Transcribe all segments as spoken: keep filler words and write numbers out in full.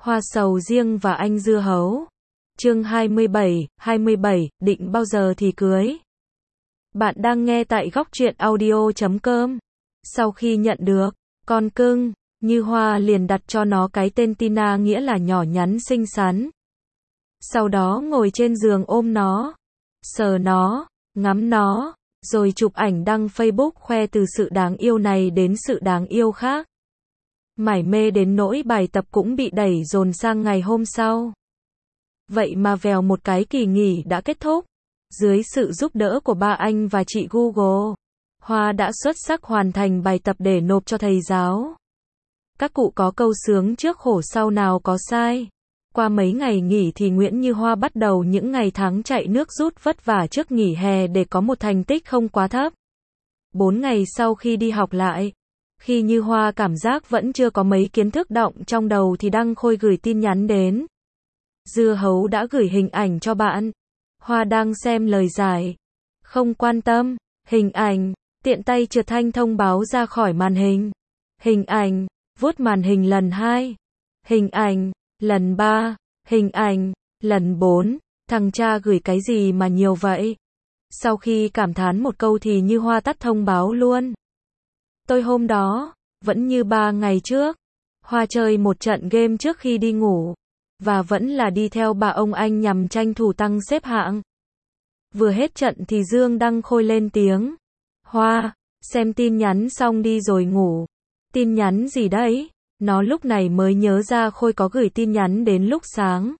Hoa sầu riêng và anh dưa hấu. Chương hai mươi bảy, hai mươi bảy, định bao giờ thì cưới? Bạn đang nghe tại góc truyện audio chấm com. Sau khi nhận được con cưng, Như Hoa liền đặt cho nó cái tên Tina, nghĩa là nhỏ nhắn xinh xắn. Sau đó ngồi trên giường ôm nó, sờ nó, ngắm nó, rồi chụp ảnh đăng Facebook khoe từ sự đáng yêu này đến sự đáng yêu khác. Mải mê đến nỗi bài tập cũng bị đẩy dồn sang ngày hôm sau. Vậy mà vèo một cái kỳ nghỉ đã kết thúc. Dưới sự giúp đỡ của ba anh và chị Google, Hoa đã xuất sắc hoàn thành bài tập để nộp cho thầy giáo. Các cụ có câu sướng trước khổ sau nào có sai. Qua mấy ngày nghỉ thì Nguyễn Như Hoa bắt đầu những ngày tháng chạy nước rút vất vả trước nghỉ hè để có một thành tích không quá thấp. Bốn ngày sau khi đi học lại, khi Như Hoa cảm giác vẫn chưa có mấy kiến thức đọng trong đầu thì Đăng Khôi gửi tin nhắn đến. Dưa hấu đã gửi hình ảnh cho bạn. Hoa đang xem lời giải. Không quan tâm. Hình ảnh. Tiện tay trượt thanh thông báo ra khỏi màn hình. Hình ảnh. Vuốt màn hình lần hai. Hình ảnh. Lần ba. Hình ảnh. Lần bốn. Thằng cha gửi cái gì mà nhiều vậy? Sau khi cảm thán một câu thì Như Hoa tắt thông báo luôn. Tôi hôm đó, vẫn như ba ngày trước. Hoa chơi một trận game trước khi đi ngủ. Và vẫn là đi theo bà ông anh nhằm tranh thủ tăng xếp hạng. Vừa hết trận thì Dương Đăng Khôi lên tiếng. Hoa, xem tin nhắn xong đi rồi ngủ. Tin nhắn gì đấy? Nó lúc này mới nhớ ra Khôi có gửi tin nhắn đến lúc sáng.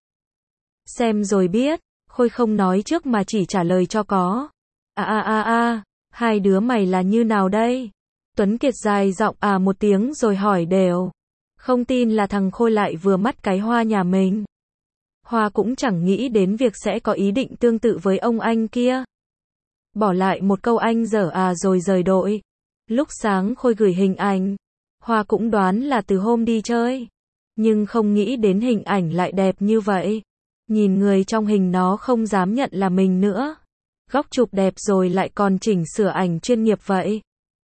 Xem rồi biết, Khôi không nói trước mà chỉ trả lời cho có. À à à à, hai đứa mày là như nào đây? Tuấn Kiệt dài giọng à một tiếng rồi hỏi đều. Không tin là thằng Khôi lại vừa mắt cái Hoa nhà mình. Hoa cũng chẳng nghĩ đến việc sẽ có ý định tương tự với ông anh kia. Bỏ lại một câu anh dở à rồi rời đội. Lúc sáng Khôi gửi hình ảnh. Hoa cũng đoán là từ hôm đi chơi. Nhưng không nghĩ đến hình ảnh lại đẹp như vậy. Nhìn người trong hình nó không dám nhận là mình nữa. Góc chụp đẹp rồi lại còn chỉnh sửa ảnh chuyên nghiệp vậy.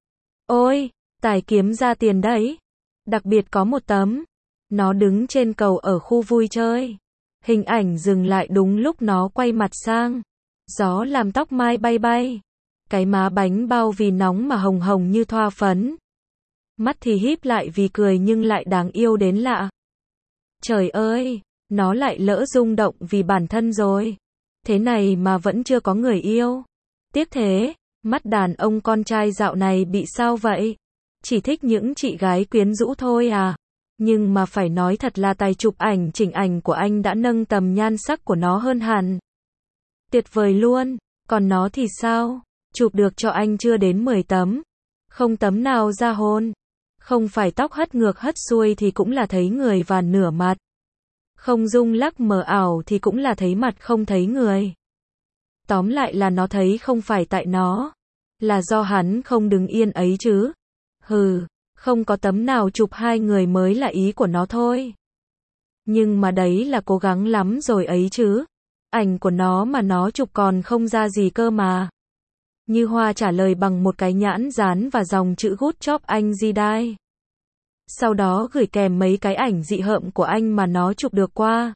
Ôi, tài kiếm ra tiền đấy. Đặc biệt có một tấm. Nó đứng trên cầu ở khu vui chơi. Hình ảnh dừng lại đúng lúc nó quay mặt sang. Gió làm tóc mai bay bay. Cái má bánh bao vì nóng mà hồng hồng như thoa phấn. Mắt thì híp lại vì cười nhưng lại đáng yêu đến lạ. Trời ơi, nó lại lỡ rung động vì bản thân rồi. Thế này mà vẫn chưa có người yêu. Tiếc thế, mắt đàn ông con trai dạo này bị sao vậy? Chỉ thích những chị gái quyến rũ thôi à? Nhưng mà phải nói thật là tài chụp ảnh chỉnh ảnh của anh đã nâng tầm nhan sắc của nó hơn hẳn. Tuyệt vời luôn, còn nó thì sao? Chụp được cho anh chưa đến mười tấm. Không tấm nào ra hồn. Không phải tóc hất ngược hất xuôi thì cũng là thấy người và nửa mặt. Không rung lắc mờ ảo thì cũng là thấy mặt không thấy người. Tóm lại là nó thấy không phải tại nó. Là do hắn không đứng yên ấy chứ. Hừ, không có tấm nào chụp hai người mới là ý của nó thôi. Nhưng mà đấy là cố gắng lắm rồi ấy chứ. Ảnh của nó mà nó chụp còn không ra gì cơ mà. Như Hoa trả lời bằng một cái nhãn dán và dòng chữ good job anh Zidai. Sau đó gửi kèm mấy cái ảnh dị hợm của anh mà nó chụp được qua.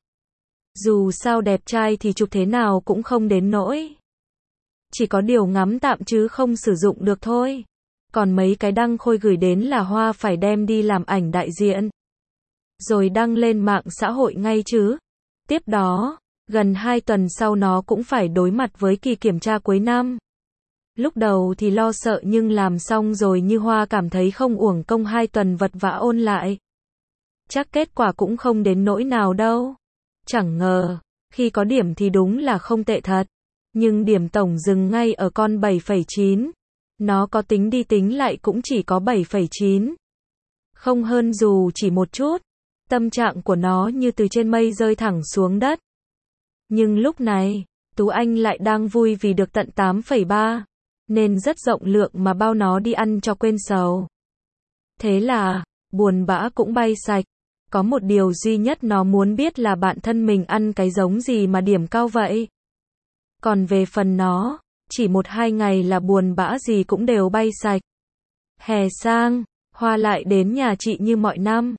Dù sao đẹp trai thì chụp thế nào cũng không đến nỗi. Chỉ có điều ngắm tạm chứ không sử dụng được thôi. Còn mấy cái Đăng Khôi gửi đến là Hoa phải đem đi làm ảnh đại diện. Rồi đăng lên mạng xã hội ngay chứ. Tiếp đó, gần hai tuần sau nó cũng phải đối mặt với kỳ kiểm tra cuối năm. Lúc đầu thì lo sợ nhưng làm xong rồi Như Hoa cảm thấy không uổng công hai tuần vật vã ôn lại. Chắc kết quả cũng không đến nỗi nào đâu. Chẳng ngờ, khi có điểm thì đúng là không tệ thật. Nhưng điểm tổng dừng ngay ở con bảy phẩy chín. Nó có tính đi tính lại cũng chỉ có bảy phẩy chín. Không hơn dù chỉ một chút. Tâm trạng của nó như từ trên mây rơi thẳng xuống đất. Nhưng lúc này, Tú Anh lại đang vui vì được tận tám phẩy ba. Nên rất rộng lượng mà bao nó đi ăn cho quên sầu. Thế là, buồn bã cũng bay sạch. Có một điều duy nhất nó muốn biết là bạn thân mình ăn cái giống gì mà điểm cao vậy. Còn về phần nó, chỉ một hai ngày là buồn bã gì cũng đều bay sạch. Hè sang, Hoa lại đến nhà chị như mọi năm.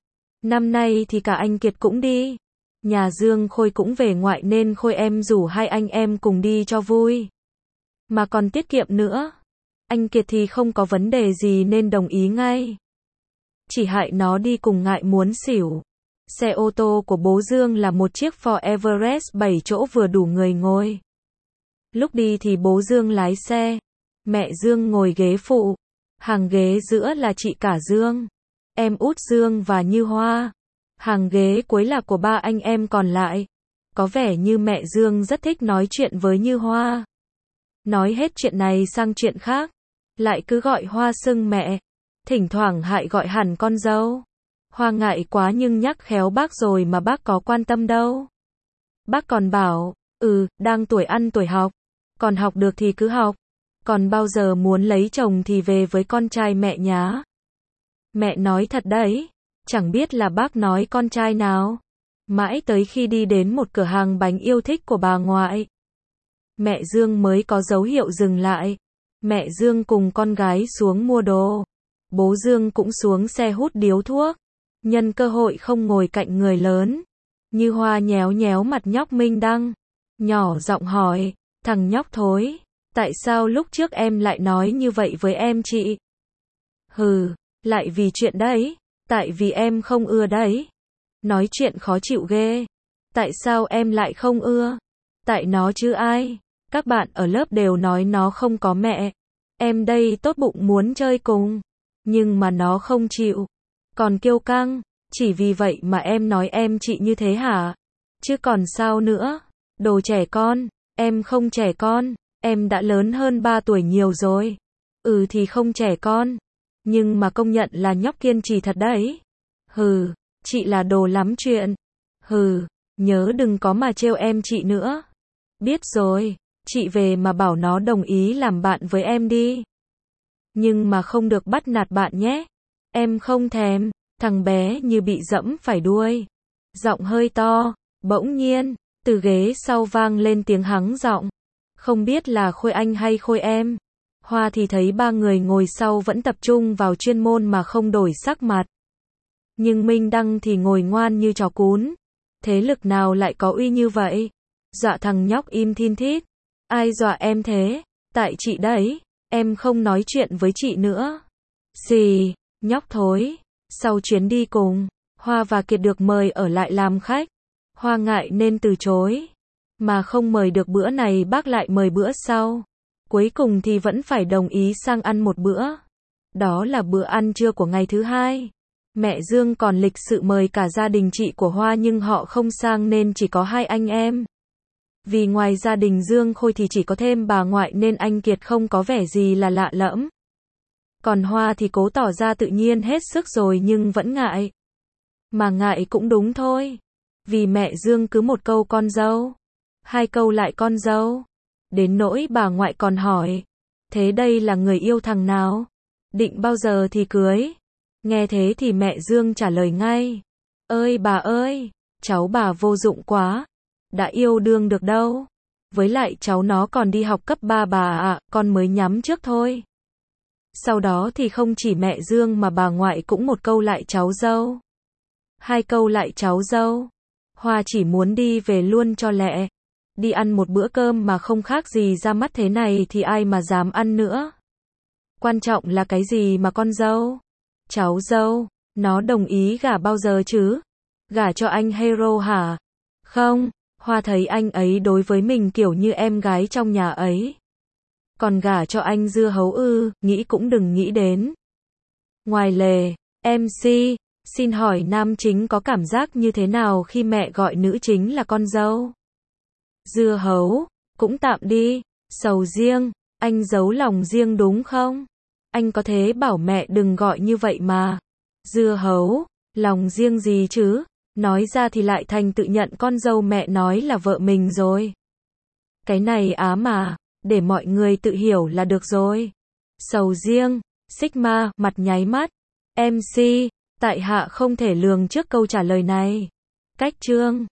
Năm nay thì cả anh Kiệt cũng đi. Nhà Dương Khôi cũng về ngoại nên Khôi em rủ hai anh em cùng đi cho vui. Mà còn tiết kiệm nữa. Anh Kiệt thì không có vấn đề gì nên đồng ý ngay. Chỉ hại nó đi cùng ngại muốn xỉu. Xe ô tô của bố Dương là một chiếc Ford Everest bảy chỗ vừa đủ người ngồi. Lúc đi thì bố Dương lái xe. Mẹ Dương ngồi ghế phụ. Hàng ghế giữa là chị cả Dương, em út Dương và Như Hoa. Hàng ghế cuối là của ba anh em còn lại. Có vẻ như mẹ Dương rất thích nói chuyện với Như Hoa. Nói hết chuyện này sang chuyện khác. Lại cứ gọi Hoa xưng mẹ. Thỉnh thoảng hại gọi hẳn con dâu. Hoa ngại quá nhưng nhắc khéo bác rồi mà bác có quan tâm đâu. Bác còn bảo, ừ, đang tuổi ăn tuổi học. Còn học được thì cứ học. Còn bao giờ muốn lấy chồng thì về với con trai mẹ nhá. Mẹ nói thật đấy. Chẳng biết là bác nói con trai nào. Mãi tới khi đi đến một cửa hàng bánh yêu thích của bà ngoại. Mẹ Dương mới có dấu hiệu dừng lại. Mẹ Dương cùng con gái xuống mua đồ. Bố Dương cũng xuống xe hút điếu thuốc. Nhân cơ hội không ngồi cạnh người lớn. Như Hoa nhéo nhéo mặt nhóc Minh Đăng. Nhỏ giọng hỏi, thằng nhóc thối. Tại sao lúc trước em lại nói như vậy với em chị? Hừ, lại vì chuyện đấy. Tại vì em không ưa đấy. Nói chuyện khó chịu ghê. Tại sao em lại không ưa? Tại nó chứ ai. Các bạn ở lớp đều nói nó không có mẹ. Em đây tốt bụng muốn chơi cùng. Nhưng mà nó không chịu. Còn kiêu căng. Chỉ vì vậy mà em nói em chị như thế hả? Chứ còn sao nữa? Đồ trẻ con. Em không trẻ con. Em đã lớn hơn ba tuổi nhiều rồi. Ừ thì không trẻ con. Nhưng mà công nhận là nhóc kiên trì thật đấy. Hừ, chị là đồ lắm chuyện. Hừ, nhớ đừng có mà trêu em chị nữa. Biết rồi, chị về mà bảo nó đồng ý làm bạn với em đi. Nhưng mà không được bắt nạt bạn nhé. Em không thèm. Thằng bé như bị dẫm phải đuôi. Giọng hơi to, bỗng nhiên, từ ghế sau vang lên tiếng hắng giọng. Không biết là Khôi anh hay Khôi em. Hoa thì thấy ba người ngồi sau vẫn tập trung vào chuyên môn mà không đổi sắc mặt. Nhưng Minh Đăng thì ngồi ngoan như chó cún. Thế lực nào lại có uy như vậy? Dọa thằng nhóc im thin thít. Ai dọa em thế? Tại chị đấy. Em không nói chuyện với chị nữa. Xì, nhóc thối. Sau chuyến đi cùng, Hoa và Kiệt được mời ở lại làm khách. Hoa ngại nên từ chối. Mà không mời được bữa này bác lại mời bữa sau. Cuối cùng thì vẫn phải đồng ý sang ăn một bữa. Đó là bữa ăn trưa của ngày thứ hai. Mẹ Dương còn lịch sự mời cả gia đình chị của Hoa nhưng họ không sang nên chỉ có hai anh em. Vì ngoài gia đình Dương Khôi thì chỉ có thêm bà ngoại nên anh Kiệt không có vẻ gì là lạ lẫm. Còn Hoa thì cố tỏ ra tự nhiên hết sức rồi nhưng vẫn ngại. Mà ngại cũng đúng thôi. Vì mẹ Dương cứ một câu con dâu. Hai câu lại con dâu. Đến nỗi bà ngoại còn hỏi. Thế đây là người yêu thằng nào? Định bao giờ thì cưới? Nghe thế thì mẹ Dương trả lời ngay. Ơi bà ơi, cháu bà vô dụng quá. Đã yêu đương được đâu. Với lại cháu nó còn đi học cấp ba bà ạ, con mới nhắm trước thôi. Sau đó thì không chỉ mẹ Dương mà bà ngoại cũng một câu lại cháu dâu. Hai câu lại cháu dâu. Hoa chỉ muốn đi về luôn cho lẹ. Đi ăn một bữa cơm mà không khác gì ra mắt thế này thì ai mà dám ăn nữa. Quan trọng là cái gì mà con dâu? Cháu dâu, nó đồng ý gả bao giờ chứ? Gả cho anh Hero hả? Không, Hoa thấy anh ấy đối với mình kiểu như em gái trong nhà ấy. Còn gả cho anh dưa hấu ư, nghĩ cũng đừng nghĩ đến. Ngoài lề, em xê, xin hỏi nam chính có cảm giác như thế nào khi mẹ gọi nữ chính là con dâu? Dưa hấu, cũng tạm đi. Sầu riêng, anh giấu lòng riêng đúng không? Anh có thế bảo mẹ đừng gọi như vậy mà. Dưa hấu, lòng riêng gì chứ? Nói ra thì lại thành tự nhận con dâu mẹ nói là vợ mình rồi. Cái này á mà, để mọi người tự hiểu là được rồi. Sầu riêng, Sigma, mặt nháy mắt. em xê, tại hạ không thể lường trước câu trả lời này. Cách chương.